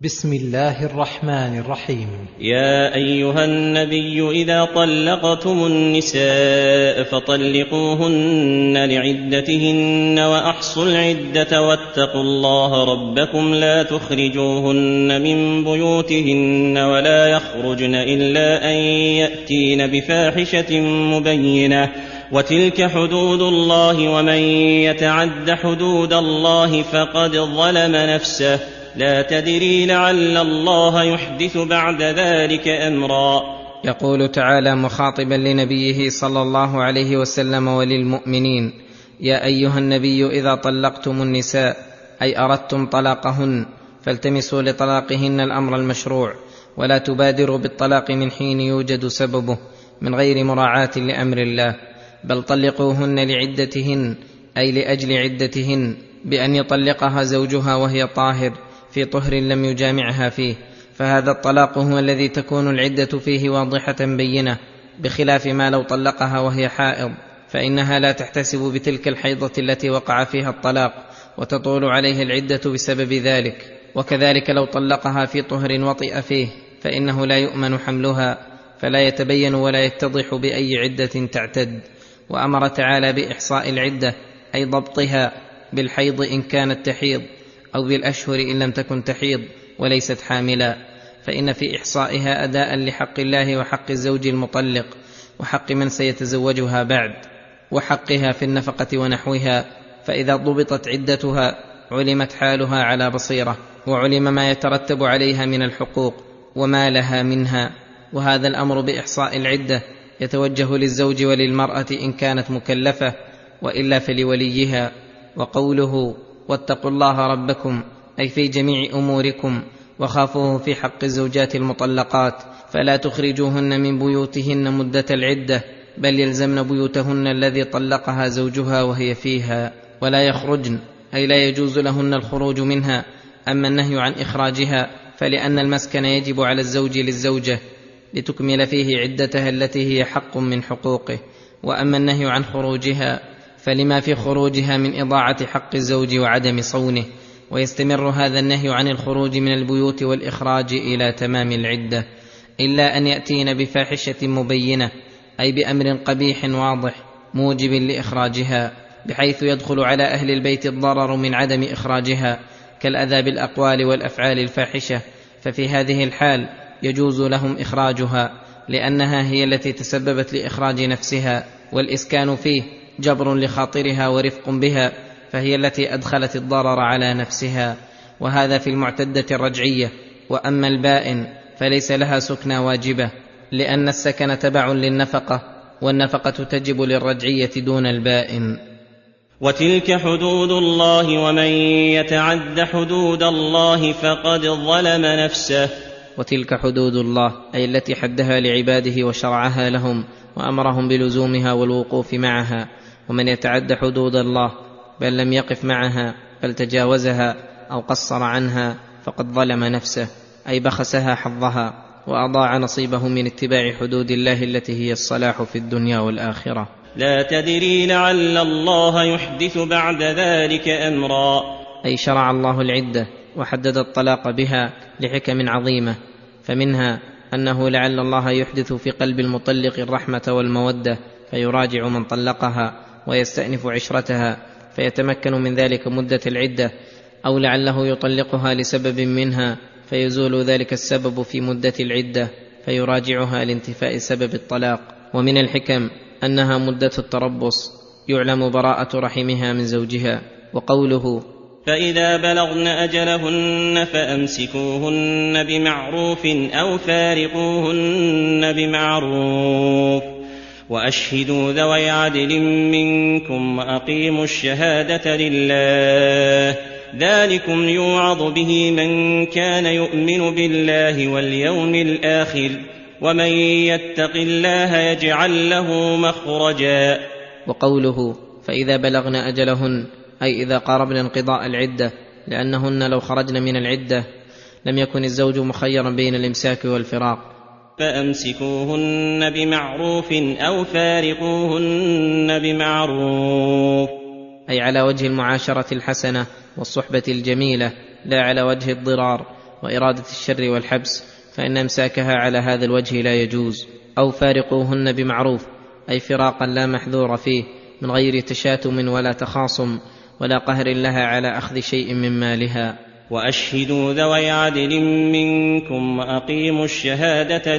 بسم الله الرحمن الرحيم. يا أيها النبي إذا طلقتم النساء فطلقوهن لعدتهن وأحصوا العدة واتقوا الله ربكم لا تخرجوهن من بيوتهن ولا يخرجن إلا أن يأتين بفاحشة مبينة وتلك حدود الله ومن يتعد حدود الله فقد ظلم نفسه لا تدري لعل الله يحدث بعد ذلك أمرا. يقول تعالى مخاطبا لنبيه صلى الله عليه وسلم وللمؤمنين: يا أيها النبي إذا طلقتم النساء أي أردتم طلاقهن فالتمسوا لطلاقهن الأمر المشروع، ولا تبادروا بالطلاق من حين يوجد سببه من غير مراعاة لأمر الله، بل طلقوهن لعدتهن أي لأجل عدتهن، بأن يطلقها زوجها وهي طاهر في طهر لم يجامعها فيه، فهذا الطلاق هو الذي تكون العدة فيه واضحة بينة، بخلاف ما لو طلقها وهي حائض فإنها لا تحتسب بتلك الحيضة التي وقع فيها الطلاق وتطول عليه العدة بسبب ذلك. وكذلك لو طلقها في طهر وطئ فيه فإنه لا يؤمن حملها، فلا يتبين ولا يتضح بأي عدة تعتد. وأمر تعالى بإحصاء العدة أي ضبطها بالحيض إن كانت تحيض، أو بالأشهر إن لم تكن تحيض وليست حاملا، فإن في إحصائها أداء لحق الله وحق الزوج المطلق وحق من سيتزوجها بعد، وحقها في النفقة ونحوها، فإذا ضبطت عدتها علمت حالها على بصيرة، وعلم ما يترتب عليها من الحقوق وما لها منها. وهذا الأمر بإحصاء العدة يتوجه للزوج وللمرأة إن كانت مكلفة، وإلا فلوليها. وقوله واتقوا الله ربكم أي في جميع أموركم، وخافوه في حق الزوجات المطلقات، فلا تخرجوهن من بيوتهن مدة العدة، بل يلزمن بيوتهن الذي طلقها زوجها وهي فيها، ولا يخرجن أي لا يجوز لهن الخروج منها. أما النهي عن إخراجها فلأن المسكن يجب على الزوج للزوجة لتكمل فيه عدتها التي هي حق من حقوقه، وأما النهي عن خروجها فلما في خروجها من إضاعة حق الزوج وعدم صونه، ويستمر هذا النهي عن الخروج من البيوت والإخراج إلى تمام العدة، إلا أن يأتين بفاحشة مبينة أي بأمر قبيح واضح موجب لإخراجها، بحيث يدخل على أهل البيت الضرر من عدم إخراجها كالأذى بالأقوال والأفعال الفاحشة، ففي هذه الحال يجوز لهم إخراجها، لأنها هي التي تسببت لإخراج نفسها، والإسكان فيه جبر لخاطرها ورفق بها، فهي التي أدخلت الضرر على نفسها، وهذا في المعتدة الرجعية. وأما البائن فليس لها سكنى واجبة، لأن السكن تبع للنفقة، والنفقة تجب للرجعية دون البائن. وتلك حدود الله ومن يتعد حدود الله فقد ظلم نفسه. وتلك حدود الله أي التي حدها لعباده وشرعها لهم وأمرهم بلزومها والوقوف معها، ومن يتعد حدود الله بل لم يقف معها بل تجاوزها أو قصر عنها فقد ظلم نفسه، أي بخسها حظها وأضاع نصيبه من اتباع حدود الله التي هي الصلاح في الدنيا والآخرة. لا تدري لعل الله يحدث بعد ذلك أمرا، أي شرع الله العدة وحدد الطلاق بها لحكم عظيمة، فمنها أنه لعل الله يحدث في قلب المطلق الرحمة والمودة فيراجع من طلقها ويستأنف عشرتها فيتمكن من ذلك مدة العدة، أو لعله يطلقها لسبب منها فيزول ذلك السبب في مدة العدة فيراجعها لانتفاء سبب الطلاق. ومن الحكم أنها مدة التربص يعلم براءة رحمها من زوجها. وقوله فإذا بلغن أجلهن فأمسكوهن بمعروف أو فارقوهن بمعروف وأشهدوا ذوي عدل منكم وأقيموا الشهادة لله، ذلكم يوعظ به من كان يؤمن بالله واليوم الآخر، ومن يتق الله يجعل له مخرجا. وقوله فإذا بلغن أجلهن أي إذا قاربن انقضاء العدة، لأنهن لو خرجن من العدة لم يكن الزوج مخيرا بين الإمساك والفراق. فأمسكوهن بمعروف أو فارقوهن بمعروف، أي على وجه المعاشرة الحسنة والصحبة الجميلة، لا على وجه الضرار، وإرادة الشر والحبس، فإن إمساكها على هذا الوجه لا يجوز. أو فارقوهن بمعروف، أي فراقا لا محذور فيه، من غير تشاتم ولا تخاصم ولا قهر لها على أخذ شيء من مالها. وأشهدوا ذوي عدل منكم وأقيموا الشهادة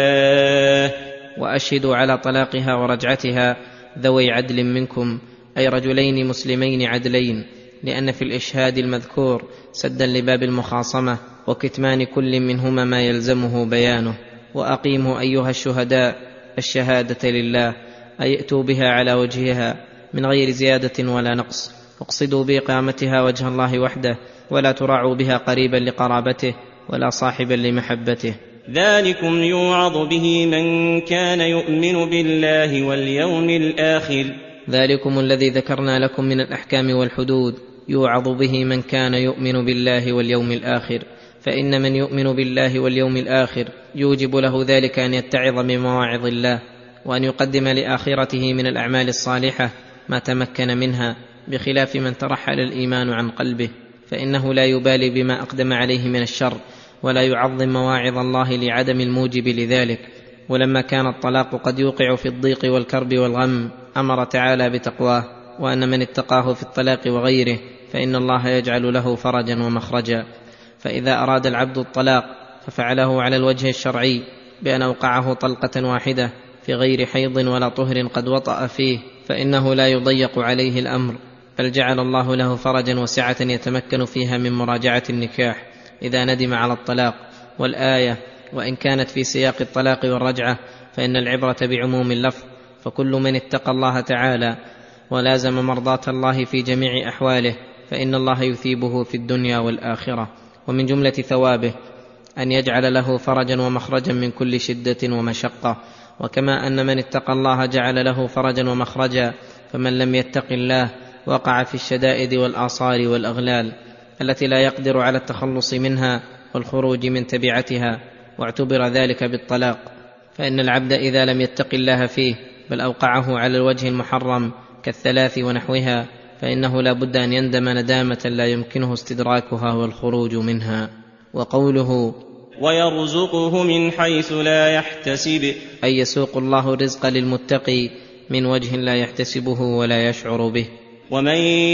لله. وأشهدوا على طلاقها ورجعتها ذوي عدل منكم، أي رجلين مسلمين عدلين، لأن في الإشهاد المذكور سدا لباب المخاصمة وكتمان كل منهما ما يلزمه بيانه. وأقيموا أيها الشهداء الشهادة لله، أي ائتوا بها على وجهها من غير زيادة ولا نقص، واقصدوا بإقامتها وجه الله وحده، ولا تراعوا بها قريبا لقرابته ولا صاحبا لمحبته. ذلكم يوعظ به من كان يؤمن بالله واليوم الآخر. ذلكم الذي ذكرنا لكم من الأحكام والحدود يوعظ به من كان يؤمن بالله واليوم الآخر، فإن من يؤمن بالله واليوم الآخر يوجب له ذلك أن يتعظ بمواعظ الله، وأن يقدم لآخرته من الأعمال الصالحة ما تمكن منها، بخلاف من ترحل الإيمان عن قلبه، فإنه لا يبالي بما أقدم عليه من الشر، ولا يعظم مواعظ الله لعدم الموجب لذلك. ولما كان الطلاق قد يوقع في الضيق والكرب والغم، أمر تعالى بتقواه، وأن من اتقاه في الطلاق وغيره فإن الله يجعل له فرجا ومخرجا. فإذا أراد العبد الطلاق ففعله على الوجه الشرعي بأن أوقعه طلقة واحدة في غير حيض ولا طهر قد وطأ فيه، فإنه لا يضيق عليه الأمر، بل جعل الله له فرجا وسعة يتمكن فيها من مراجعة النكاح إذا ندم على الطلاق. والآية وإن كانت في سياق الطلاق والرجعة فإن العبرة بعموم اللفظ، فكل من اتقى الله تعالى ولازم مرضاة الله في جميع أحواله فإن الله يثيبه في الدنيا والآخرة. ومن جملة ثوابه أن يجعل له فرجا ومخرجا من كل شدة ومشقة. وكما أن من اتقى الله جعل له فرجا ومخرجا، فمن لم يتق الله وقع في الشدائد والآصار والأغلال التي لا يقدر على التخلص منها والخروج من تبعتها، واعتبر ذلك بالطلاق. فإن العبد إذا لم يتق الله فيه بل أوقعه على الوجه المحرم كالثلاث ونحوها، فإنه لا بد أن يندم ندامة لا يمكنه استدراكها والخروج منها. وقوله ويرزقه من حيث لا يحتسب، أي يسوق الله الرزق للمتقي من وجه لا يحتسبه ولا يشعر به. ومن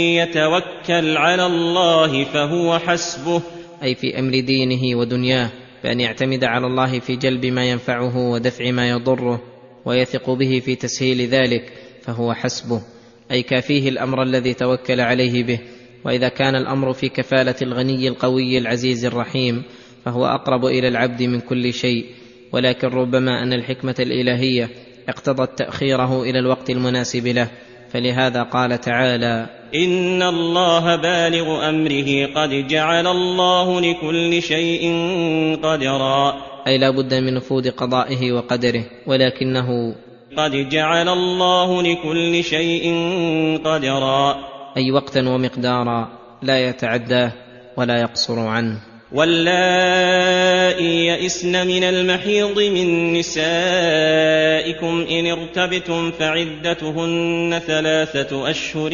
يتوكل على الله فهو حسبه، أي في أمر دينه ودنياه، بأن يعتمد على الله في جلب ما ينفعه ودفع ما يضره، ويثق به في تسهيل ذلك، فهو حسبه، أي كافيه الأمر الذي توكل عليه به. وإذا كان الأمر في كفالة الغني القوي العزيز الرحيم فهو أقرب إلى العبد من كل شيء، ولكن ربما أن الحكمة الإلهية اقتضت تأخيره إلى الوقت المناسب له، فلهذا قال تعالى إن الله بالغ أمره قد جعل الله لكل شيء قدرا، أي لا بد من نفوذ قضائه وقدره، ولكنه قد جعل الله لكل شيء قدرا، أي وقتا ومقدارا لا يتعداه ولا يقصر عنه. واللائي يئسن من المحيض من نسائكم إن ارتبتم فعدتهن 3 أشهر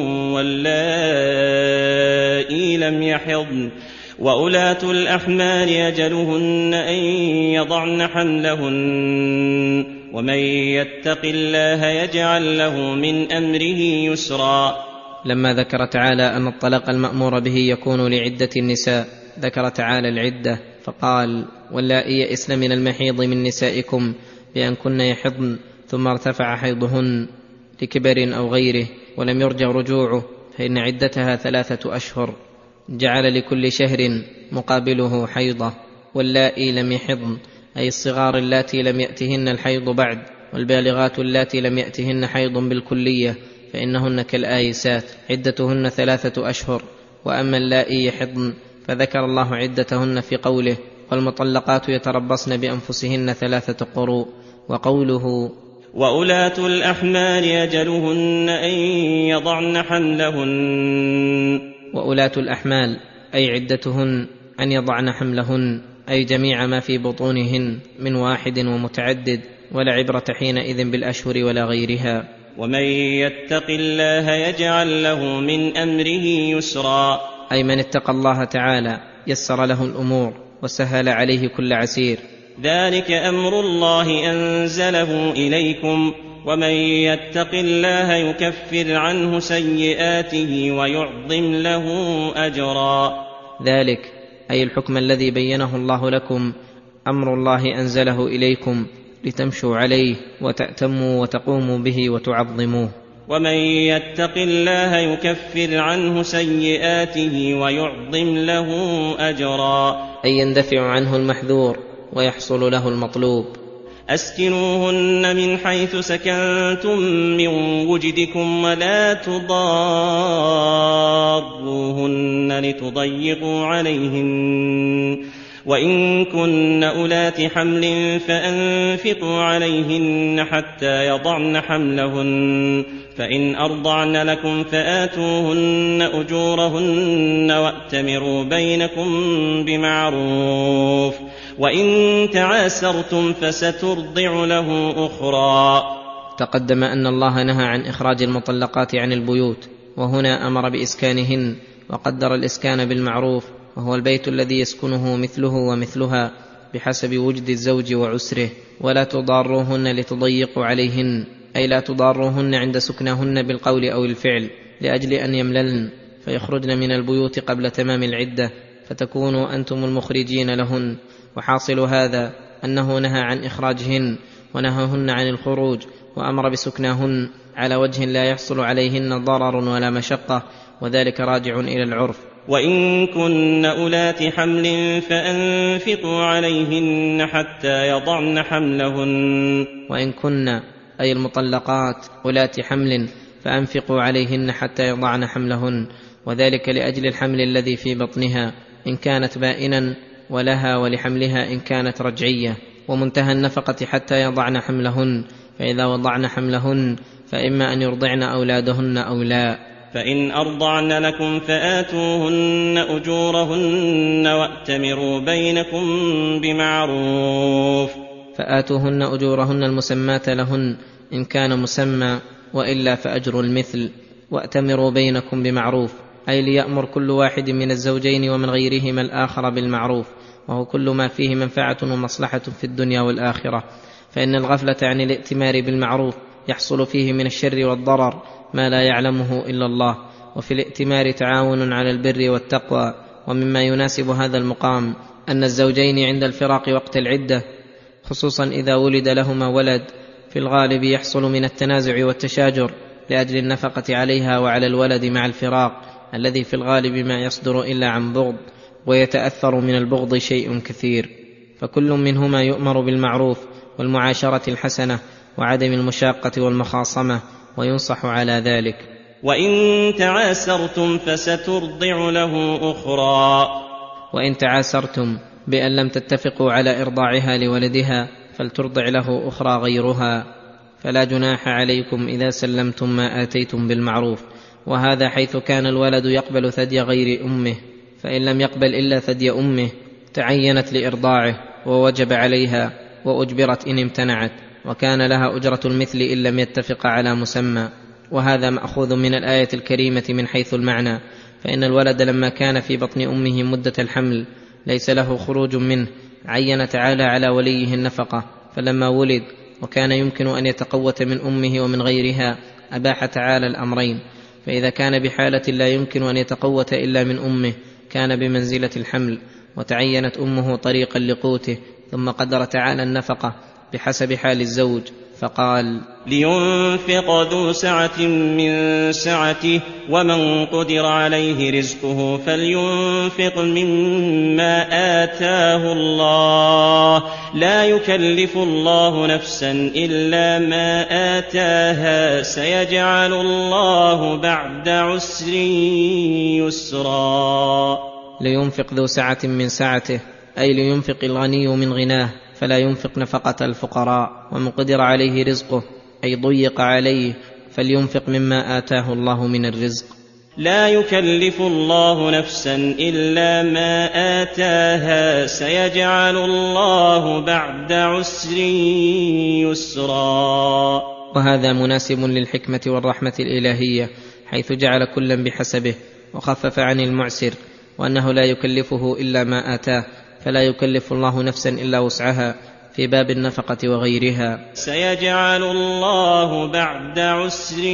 واللائي لم يحضن، وأولاة الأحمال أجلهن أن يضعن حملهن، ومن يتق الله يجعل له من أمره يسرا. لما ذكر تعالى أن الطلاق المأمور به يكون لعدة النساء ذكر تعالى العدة فقال واللائي يئسن من المحيض من نسائكم بأن كن يحضن ثم ارتفع حيضهن لكبر أو غيره ولم يرجع رجوعه فإن عدتها 3 أشهر، جعل لكل شهر مقابله حيضة. واللائي لم يحضن أي الصغار اللاتي لم يأتهن الحيض بعد، والبالغات اللاتي لم يأتهن حيض بالكلية فإنهن كالآيسات عدتهن 3 أشهر. وأما اللائي يحضن فذكر الله عدتهن في قوله والمطلقات يتربصن بأنفسهن 3 قروء، وقوله وأولاة الأحمال أجلهن أن يضعن حملهن. وأولاة الأحمال أي عدتهن أن يضعن حملهن، أي جميع ما في بطونهن من واحد ومتعدد، ولا عبرة حينئذ بالأشهر ولا غيرها. ومن يتق الله يجعل له من أمره يسرا، أي من اتقى الله تعالى يسر له الأمور وسهل عليه كل عسير. ذلك أمر الله أنزله إليكم، ومن يتق الله يكفر عنه سيئاته ويعظم له أجرا. ذلك أي الحكم الذي بينه الله لكم أمر الله أنزله إليكم لتمشوا عليه وتأتموا وتقوموا به وتعظموه. ومن يتق الله يكفر عنه سيئاته ويعظم له أجرا، أي يندفع عنه المحذور ويحصل له المطلوب. أسكنوهن من حيث سكنتم من وجدكم ولا تضاروهن لتضيقوا عليهن، وإن كن أولات حمل فأنفقوا عليهن حتى يضعن حملهن، فإن أرضعن لكم فآتوهن أجورهن وأتمروا بينكم بمعروف، وإن تعاسرتم فسترضع له أخرى. تقدم أن الله نهى عن إخراج المطلقات عن البيوت، وهنا أمر بإسكانهن وقدر الإسكان بالمعروف، وهو البيت الذي يسكنه مثله ومثلها بحسب وجد الزوج وعسره. ولا تضاروهن لتضيقوا عليهن، أي لا تضاروهن عند سكنهن بالقول أو الفعل لأجل أن يمللن فيخرجن من البيوت قبل تمام العدة فتكونوا أنتم المخرجين لهن. وحاصل هذا أنه نهى عن إخراجهن ونهاهن عن الخروج، وأمر بسكناهن على وجه لا يحصل عليهن ضرر ولا مشقة، وذلك راجع إلى العرف. وإن كن أولات حمل فأنفقوا عليهن حتى يضعن حملهن. وإن كن أي المطلقات أولات حمل فأنفقوا عليهن حتى يضعن حملهن، وذلك لأجل الحمل الذي في بطنها إن كانت بائنا، ولها ولحملها إن كانت رجعية. ومنتهى النفقة حتى يضعن حملهن، فإذا وضعن حملهن فإما أن يرضعن أولادهن أو لا. فإن أرضعن لكم فآتوهن أجورهن وأتمروا بينكم بمعروف. فآتوهن أجورهن المسماة لهن إن كان مسمى، وإلا فأجر المثل. وأتمروا بينكم بمعروف، أي ليأمر كل واحد من الزوجين ومن غيرهما الآخر بالمعروف، وهو كل ما فيه منفعة ومصلحة في الدنيا والآخرة. فإن الغفلة عن الائتمار بالمعروف يحصل فيه من الشر والضرر ما لا يعلمه إلا الله. وفي الائتمار تعاون على البر والتقوى. ومما يناسب هذا المقام أن الزوجين عند الفراق وقت العدة، خصوصا إذا ولد لهما ولد، في الغالب يحصل من التنازع والتشاجر لأجل النفقة عليها وعلى الولد مع الفراق، الذي في الغالب ما يصدر إلا عن بغض، ويتأثر من البغض شيء كثير. فكل منهما يؤمر بالمعروف والمعاشرة الحسنة وعدم المشاقة والمخاصمة، وينصح على ذلك. وإن تعاسرتم فسترضع له أخرى. وإن تعاسرتم بأن لم تتفقوا على إرضاعها لولدها فلترضع له أخرى غيرها، فلا جناح عليكم إذا سلمتم ما آتيتم بالمعروف. وهذا حيث كان الولد يقبل ثدي غير أمه، فإن لم يقبل إلا ثدي أمه تعينت لإرضاعه ووجب عليها، وأجبرت إن امتنعت، وكان لها أجرة المثل إن لم يتفق على مسمى. وهذا مأخوذ من الآية الكريمة من حيث المعنى، فإن الولد لما كان في بطن أمه مدة الحمل ليس له خروج منه، عين تعالى على وليه النفقة. فلما ولد وكان يمكن أن يتقوت من أمه ومن غيرها أباح تعالى الأمرين. فإذا كان بحالة لا يمكن أن يتقوت إلا من أمه كان بمنزلة الحمل، وتعينت أمه طريقا لقوته، ثم قدر تعالى النفقة بحسب حال الزوج، فقال: لينفق ذو سعة من سعته، ومن قدر عليه رزقه فلينفق مما آتاه الله، لا يكلف الله نفسا إلا ما آتاها، سيجعل الله بعد عسر يسرا. لينفق ذو سعة من سعته، أي لينفق الغني من غناه، فلا ينفق نفقة الفقراء. ومن قدر عليه رزقه، أي ضيق عليه، فلينفق مما آتاه الله من الرزق. لا يكلف الله نفسا إلا ما آتاها، سيجعل الله بعد عسر يسرا. وهذا مناسب للحكمة والرحمة الإلهية، حيث جعل كلا بحسبه وخفف عن المعسر، وأنه لا يكلفه إلا ما آتاه، فلا يكلف الله نفسا إلا وسعها في باب النفقة وغيرها. سيجعل الله بعد عسر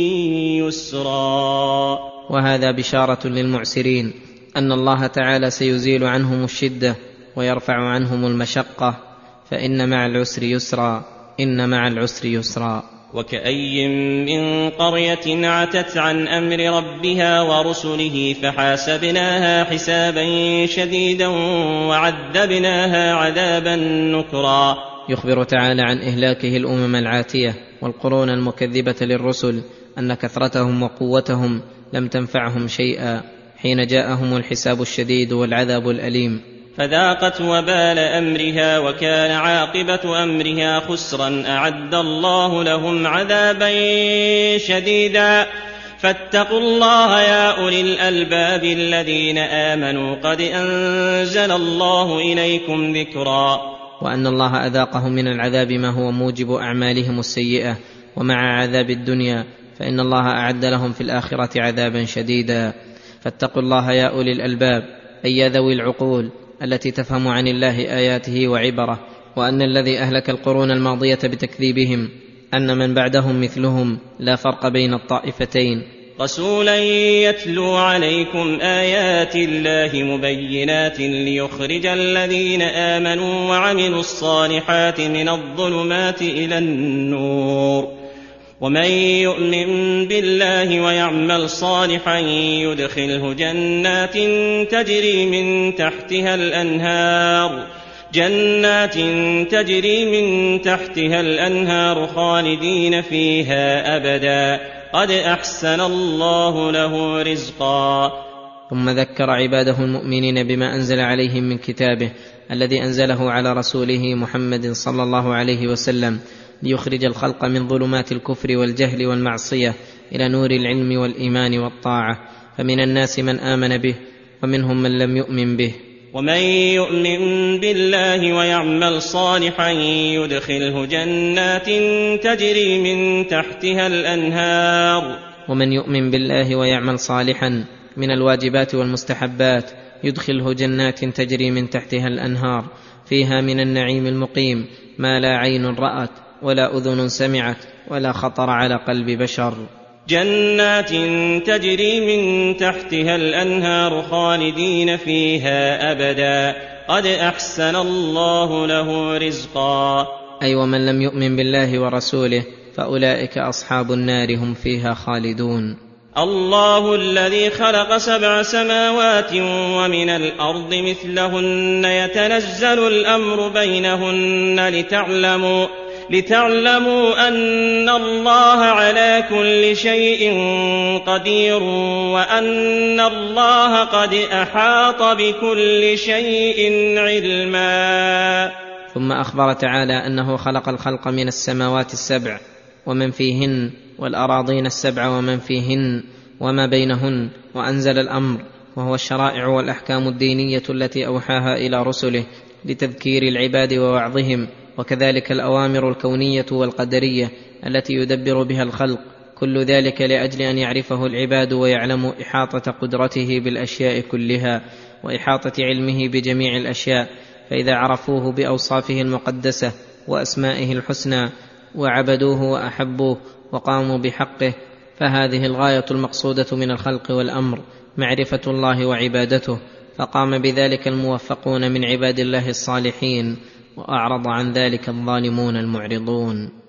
يسرا. وهذا بشارة للمعسرين أن الله تعالى سيزيل عنهم الشدة ويرفع عنهم المشقة، فإن مع العسر يسرا، إن مع العسر يسرا. وكأي من قرية عتت عن أمر ربها ورسله فحاسبناها حسابا شديدا وعذبناها عذابا نكرا. يخبر تعالى عن إهلاكه الأمم العاتية والقرون المكذبة للرسل أن كثرتهم وقوتهم لم تنفعهم شيئا حين جاءهم الحساب الشديد والعذاب الأليم، فذاقت وبال أمرها وكان عاقبة أمرها خسرا. أعد الله لهم عذابا شديدا. فاتقوا الله يا أولي الألباب الذين آمنوا قد أنزل الله إليكم ذكرا. وأن الله أذاقهم من العذاب ما هو موجب أعمالهم السيئة، ومع عذاب الدنيا فإن الله أعد لهم في الآخرة عذابا شديدا. فاتقوا الله يا أولي الألباب، أي ذوي العقول التي تفهم عن الله آياته وعبره، وأن الذي أهلك القرون الماضية بتكذيبهم أن من بعدهم مثلهم، لا فرق بين الطائفتين. رسولا يتلو عليكم آيات الله مبينات ليخرج الذين آمنوا وعملوا الصالحات من الظلمات إلى النور، ومن يؤمن بالله ويعمل صالحا يدخله جنات تجري من تحتها الأنهار خالدين فيها أبدا قد أحسن الله له رزقا. ثم ذكر عباده المؤمنين بما أنزل عليهم من كتابه الذي أنزله على رسوله محمد صلى الله عليه وسلم ليخرج الخلق من ظلمات الكفر والجهل والمعصية إلى نور العلم والإيمان والطاعة. فمن الناس من آمن به ومنهم من لم يؤمن به. ومن يؤمن بالله ويعمل صالحا يدخله جنات تجري من تحتها الأنهار. ومن يؤمن بالله ويعمل صالحا من الواجبات والمستحبات يدخله جنات تجري من تحتها الأنهار فيها من النعيم المقيم ما لا عين رأت ولا أذن سمعت ولا خطر على قلب بشر. جنات تجري من تحتها الأنهار خالدين فيها أبدا قد أحسن الله له رزقا. أي ومن لم يؤمن بالله ورسوله فأولئك أصحاب النار هم فيها خالدون. الله الذي خلق 7 سماوات ومن الأرض مثلهن يتنزل الأمر بينهن لتعلموا أن الله على كل شيء قدير وأن الله قد أحاط بكل شيء علما. ثم أخبر تعالى أنه خلق الخلق من السماوات 7 ومن فيهن والأراضين 7 ومن فيهن وما بينهن، وأنزل الأمر وهو الشرائع والأحكام الدينية التي أوحاها إلى رسله لتذكير العباد ووعظهم، وكذلك الأوامر الكونية والقدرية التي يدبر بها الخلق، كل ذلك لأجل أن يعرفه العباد ويعلموا إحاطة قدرته بالأشياء كلها وإحاطة علمه بجميع الأشياء. فإذا عرفوه بأوصافه المقدسة وأسمائه الحسنى وعبدوه وأحبوه وقاموا بحقه، فهذه الغاية المقصودة من الخلق والأمر، معرفة الله وعبادته. فقام بذلك الموفقون من عباد الله الصالحين، وأعرض عن ذلك الظالمون المعرضون.